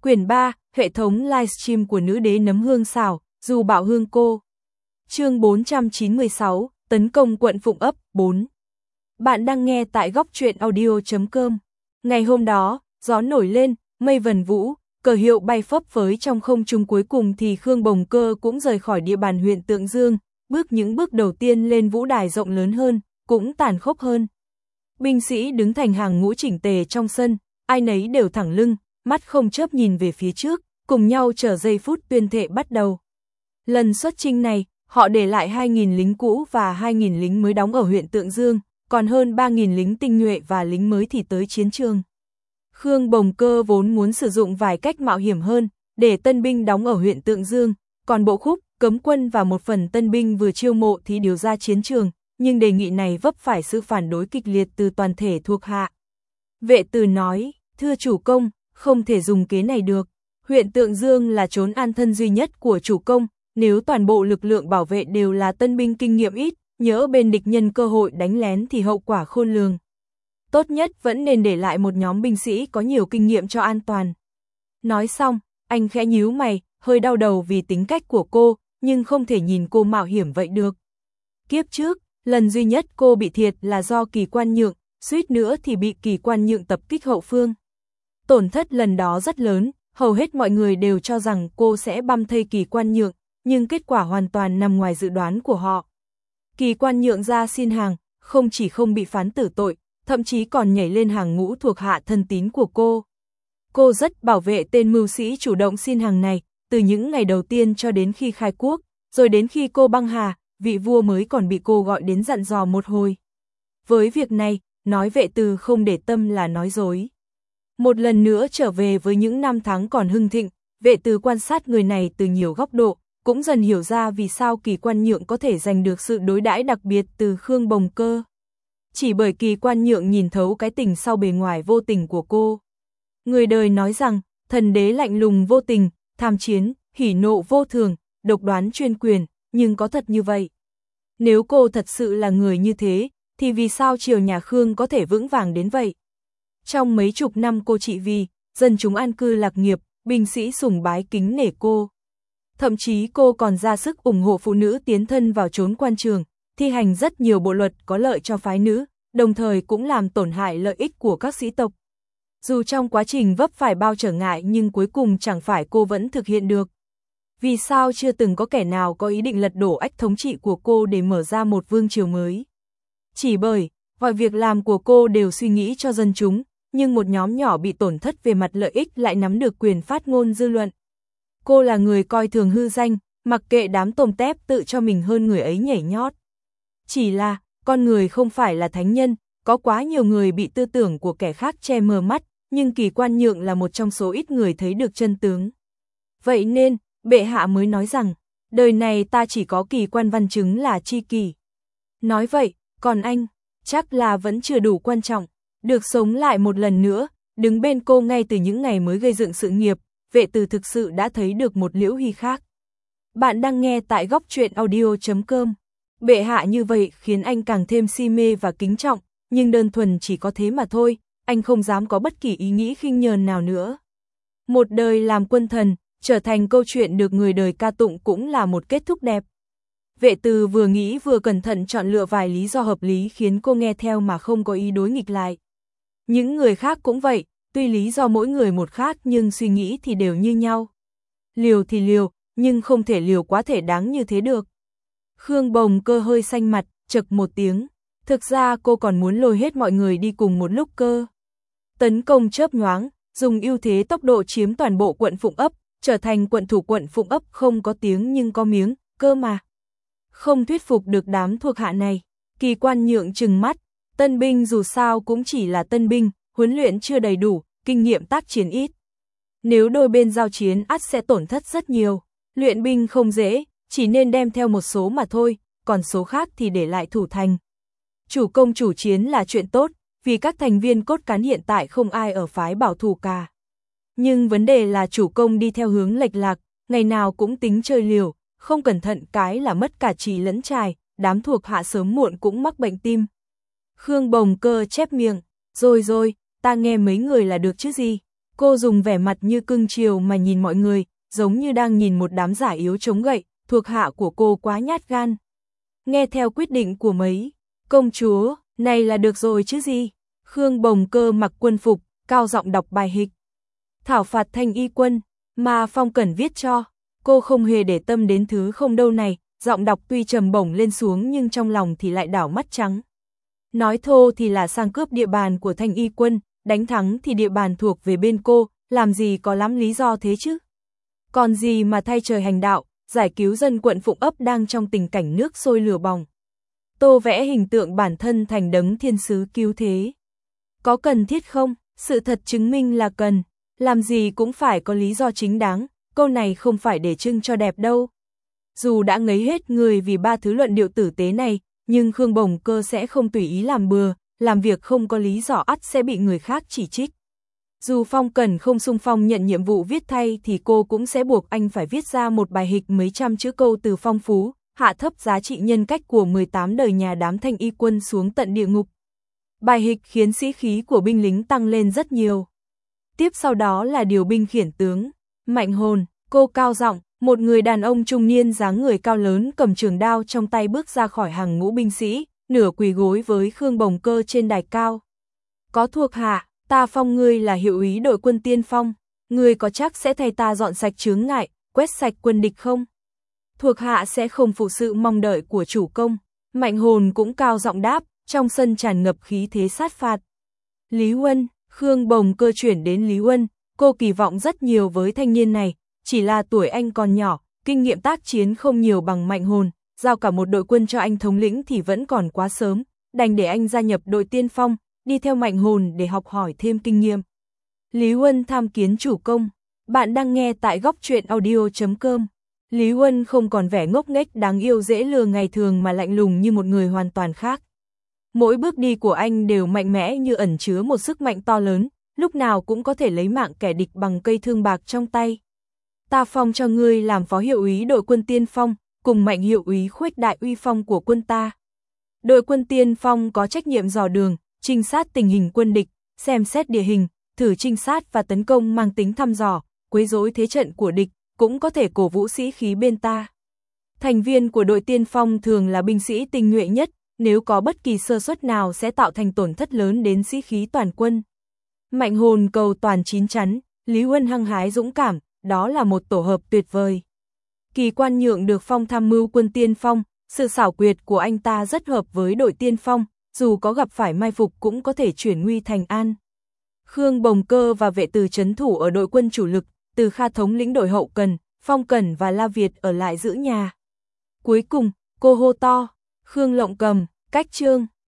Quyển 3, hệ thống livestream của nữ đế nấm hương xào, dù bảo hương cô. Chương 496, tấn công quận Phụng Ấp, 4. Bạn đang nghe tại góc truyện audio.com. Ngày hôm đó, gió nổi lên, mây vần vũ, cờ hiệu bay phấp phới trong không trung, cuối cùng thì Khương Bồng Cơ cũng rời khỏi địa bàn huyện Tượng Dương, những bước đầu tiên lên vũ đài rộng lớn hơn, cũng tàn khốc hơn. Binh sĩ đứng thành hàng ngũ chỉnh tề trong sân, ai nấy đều thẳng lưng, mắt không chớp nhìn về phía trước, cùng nhau chờ giây phút tuyên thệ bắt đầu. Lần xuất chinh này, họ để lại 2.000 lính cũ và 2.000 lính mới đóng ở huyện Tượng Dương, còn hơn 3.000 lính tinh nhuệ và lính mới thì tới chiến trường. Khương Bồng Cơ vốn muốn sử dụng vài cách mạo hiểm hơn, để tân binh đóng ở huyện Tượng Dương, còn bộ khúc, cấm quân và một phần tân binh vừa chiêu mộ thì điều ra chiến trường, nhưng đề nghị này vấp phải sự phản đối kịch liệt từ toàn thể thuộc hạ. Vệ Từ nói, thưa chủ công, không thể dùng kế này được. Huyện Tượng Dương là chốn an thân duy nhất của chủ công, nếu toàn bộ lực lượng bảo vệ đều là tân binh kinh nghiệm ít, nhỡ bên địch nhân cơ hội đánh lén thì hậu quả khôn lường. Tốt nhất vẫn nên để lại một nhóm binh sĩ có nhiều kinh nghiệm cho an toàn. Nói xong, anh khẽ nhíu mày, hơi đau đầu vì tính cách của cô, nhưng không thể nhìn cô mạo hiểm vậy được. Kiếp trước, lần duy nhất cô bị thiệt là do Kỳ Quan Nhượng, suýt nữa thì bị Kỳ Quan Nhượng tập kích hậu phương. Tổn thất lần đó rất lớn, hầu hết mọi người đều cho rằng cô sẽ băm thây Kỳ Quan Nhượng, nhưng kết quả hoàn toàn nằm ngoài dự đoán của họ. Kỳ Quan Nhượng ra xin hàng, không chỉ không bị phán tử tội, thậm chí còn nhảy lên hàng ngũ thuộc hạ thân tín của cô. Cô rất bảo vệ tên mưu sĩ chủ động xin hàng này, từ những ngày đầu tiên cho đến khi khai quốc, rồi đến khi cô băng hà, vị vua mới còn bị cô gọi đến dặn dò một hồi. Với việc này, nói Vệ Từ không để tâm là nói dối. Một lần nữa trở về với những năm tháng còn hưng thịnh, Vệ Từ quan sát người này từ nhiều góc độ, cũng dần hiểu ra vì sao Kỳ Quan Nhượng có thể giành được sự đối đãi đặc biệt từ Khương Bồng Cơ. Chỉ bởi Kỳ Quan Nhượng nhìn thấu cái tình sau bề ngoài vô tình của cô. Người đời nói rằng, thần đế lạnh lùng vô tình, tham chiến, hỉ nộ vô thường, độc đoán chuyên quyền, nhưng có thật như vậy? Nếu cô thật sự là người như thế, thì vì sao triều nhà Khương có thể vững vàng đến vậy? Trong mấy chục năm cô trị vì, dân chúng an cư lạc nghiệp, binh sĩ sùng bái kính nể cô. Thậm chí cô còn ra sức ủng hộ phụ nữ tiến thân vào chốn quan trường, thi hành rất nhiều bộ luật có lợi cho phái nữ, đồng thời cũng làm tổn hại lợi ích của các sĩ tộc. Dù trong quá trình vấp phải bao trở ngại nhưng cuối cùng chẳng phải cô vẫn thực hiện được. Vì sao chưa từng có kẻ nào có ý định lật đổ ách thống trị của cô để mở ra một vương triều mới? Chỉ bởi, mọi việc làm của cô đều suy nghĩ cho dân chúng, nhưng một nhóm nhỏ bị tổn thất về mặt lợi ích lại nắm được quyền phát ngôn dư luận. Cô là người coi thường hư danh, mặc kệ đám tôm tép tự cho mình hơn người ấy nhảy nhót. Chỉ là, con người không phải là thánh nhân, có quá nhiều người bị tư tưởng của kẻ khác che mờ mắt, nhưng Kỳ Quan Nhượng là một trong số ít người thấy được chân tướng. Vậy nên, bệ hạ mới nói rằng, đời này ta chỉ có Kỳ Quan Văn chứng là tri kỷ. Nói vậy, còn anh, chắc là vẫn chưa đủ quan trọng, được sống lại một lần nữa, đứng bên cô ngay từ những ngày mới gây dựng sự nghiệp, Vệ Từ thực sự đã thấy được một Liễu Hy khác. Bạn đang nghe tại góc truyện audio.com. Bệ hạ như vậy khiến anh càng thêm si mê và kính trọng, nhưng đơn thuần chỉ có thế mà thôi, anh không dám có bất kỳ ý nghĩ khinh nhờn nào nữa. Một đời làm quân thần, trở thành câu chuyện được người đời ca tụng cũng là một kết thúc đẹp. Vệ Từ vừa nghĩ vừa cẩn thận chọn lựa vài lý do hợp lý khiến cô nghe theo mà không có ý đối nghịch lại. Những người khác cũng vậy, tuy lý do mỗi người một khác nhưng suy nghĩ thì đều như nhau. Liều thì liều, nhưng không thể liều quá thể đáng như thế được. Khương Bồng Cơ hơi xanh mặt, chậc một tiếng. Thực ra cô còn muốn lôi hết mọi người đi cùng một lúc cơ. Tấn công chớp nhoáng, dùng ưu thế tốc độ chiếm toàn bộ quận Phụng Ấp, trở thành quận thủ quận Phụng Ấp không có tiếng nhưng có miếng, cơ mà. Không thuyết phục được đám thuộc hạ này, Kỳ Quan Nhượng trừng mắt, tân binh dù sao cũng chỉ là tân binh, huấn luyện chưa đầy đủ, kinh nghiệm tác chiến ít. Nếu đôi bên giao chiến ắt sẽ tổn thất rất nhiều, luyện binh không dễ, chỉ nên đem theo một số mà thôi, còn số khác thì để lại thủ thành. Chủ công chủ chiến là chuyện tốt, vì các thành viên cốt cán hiện tại không ai ở phái bảo thủ cả. Nhưng vấn đề là chủ công đi theo hướng lệch lạc, ngày nào cũng tính chơi liều, không cẩn thận cái là mất cả trì lẫn trài, đám thuộc hạ sớm muộn cũng mắc bệnh tim. Khương Bồng Cơ chép miệng, rồi, ta nghe mấy người là được chứ gì. Cô dùng vẻ mặt như cưng chiều mà nhìn mọi người, giống như đang nhìn một đám giả yếu chống gậy, thuộc hạ của cô quá nhát gan. Nghe theo quyết định của mấy công chúa, này là được rồi chứ gì. Khương Bồng Cơ mặc quân phục, cao giọng đọc bài hịch. Thảo phạt Thanh Y quân, mà Phong Cẩn viết cho. Cô không hề để tâm đến thứ không đâu này, giọng đọc tuy trầm bổng lên xuống nhưng trong lòng thì lại đảo mắt trắng. Nói thô thì là sang cướp địa bàn của Thanh Y quân, đánh thắng thì địa bàn thuộc về bên cô, làm gì có lắm lý do thế chứ. Còn gì mà thay trời hành đạo, giải cứu dân quận Phụng Ấp đang trong tình cảnh nước sôi lửa bỏng. Tô vẽ hình tượng bản thân thành đấng thiên sứ cứu thế. Có cần thiết không? Sự thật chứng minh là cần. Làm gì cũng phải có lý do chính đáng, câu này không phải để trưng cho đẹp đâu. Dù đã ngấy hết người vì ba thứ luận điệu tử tế này, nhưng Khương Bồng Cơ sẽ không tùy ý làm bừa, làm việc không có lý do ắt sẽ bị người khác chỉ trích. Dù Phong Cẩn không xung phong nhận nhiệm vụ viết thay thì cô cũng sẽ buộc anh phải viết ra một bài hịch mấy trăm chữ câu từ phong phú, hạ thấp giá trị nhân cách của 18 đời nhà đám Thanh Y quân xuống tận địa ngục. Bài hịch khiến sĩ khí của binh lính tăng lên rất nhiều. Tiếp sau đó là điều binh khiển tướng. Mạnh Hồn, cô cao giọng, một người đàn ông trung niên dáng người cao lớn cầm trường đao trong tay bước ra khỏi hàng ngũ binh sĩ, nửa quỳ gối với Khương Bồng Cơ trên đài cao. Có thuộc hạ, ta phong ngươi là hiệu úy đội quân tiên phong, ngươi có chắc sẽ thay ta dọn sạch chướng ngại, quét sạch quân địch không? Thuộc hạ sẽ không phụ sự mong đợi của chủ công. Mạnh Hồn cũng cao giọng đáp, trong sân tràn ngập khí thế sát phạt. Lý Huân, Khương Bồng Cơ chuyển đến Lý Huân, cô kỳ vọng rất nhiều với thanh niên này, chỉ là tuổi anh còn nhỏ, kinh nghiệm tác chiến không nhiều bằng Mạnh Hồn, giao cả một đội quân cho anh thống lĩnh thì vẫn còn quá sớm, đành để anh gia nhập đội tiên phong, đi theo Mạnh Hồn để học hỏi thêm kinh nghiệm. Lý Huân tham kiến chủ công, bạn đang nghe tại góc truyện audio.com. Lý Huân không còn vẻ ngốc nghếch đáng yêu dễ lừa ngày thường mà lạnh lùng như một người hoàn toàn khác. Mỗi bước đi của anh đều mạnh mẽ như ẩn chứa một sức mạnh to lớn, lúc nào cũng có thể lấy mạng kẻ địch bằng cây thương bạc trong tay. Ta phong cho ngươi làm phó hiệu úy đội quân tiên phong, cùng Mạnh hiệu úy khuếch đại uy phong của quân ta. Đội quân tiên phong có trách nhiệm dò đường, trinh sát tình hình quân địch, xem xét địa hình, thử trinh sát và tấn công mang tính thăm dò, quấy rối thế trận của địch, cũng có thể cổ vũ sĩ khí bên ta. Thành viên của đội tiên phong thường là binh sĩ tinh nhuệ nhất, nếu có bất kỳ sơ suất nào sẽ tạo thành tổn thất lớn đến sĩ khí toàn quân. Mạnh Hồn cầu toàn chín chắn, Lý Huân hăng hái dũng cảm, đó là một tổ hợp tuyệt vời. Kỳ Quan Nhượng được phong tham mưu quân tiên phong, sự xảo quyệt của anh ta rất hợp với đội tiên phong, dù có gặp phải mai phục cũng có thể chuyển nguy thành an. Khương Bồng Cơ và vệ từ trấn thủ ở đội quân chủ lực, Từ Kha thống lĩnh đội hậu cần, Phong Cẩn và La Việt ở lại giữ nhà. Cuối cùng, cô hô to, Khương Lộng Cầm, cách trương.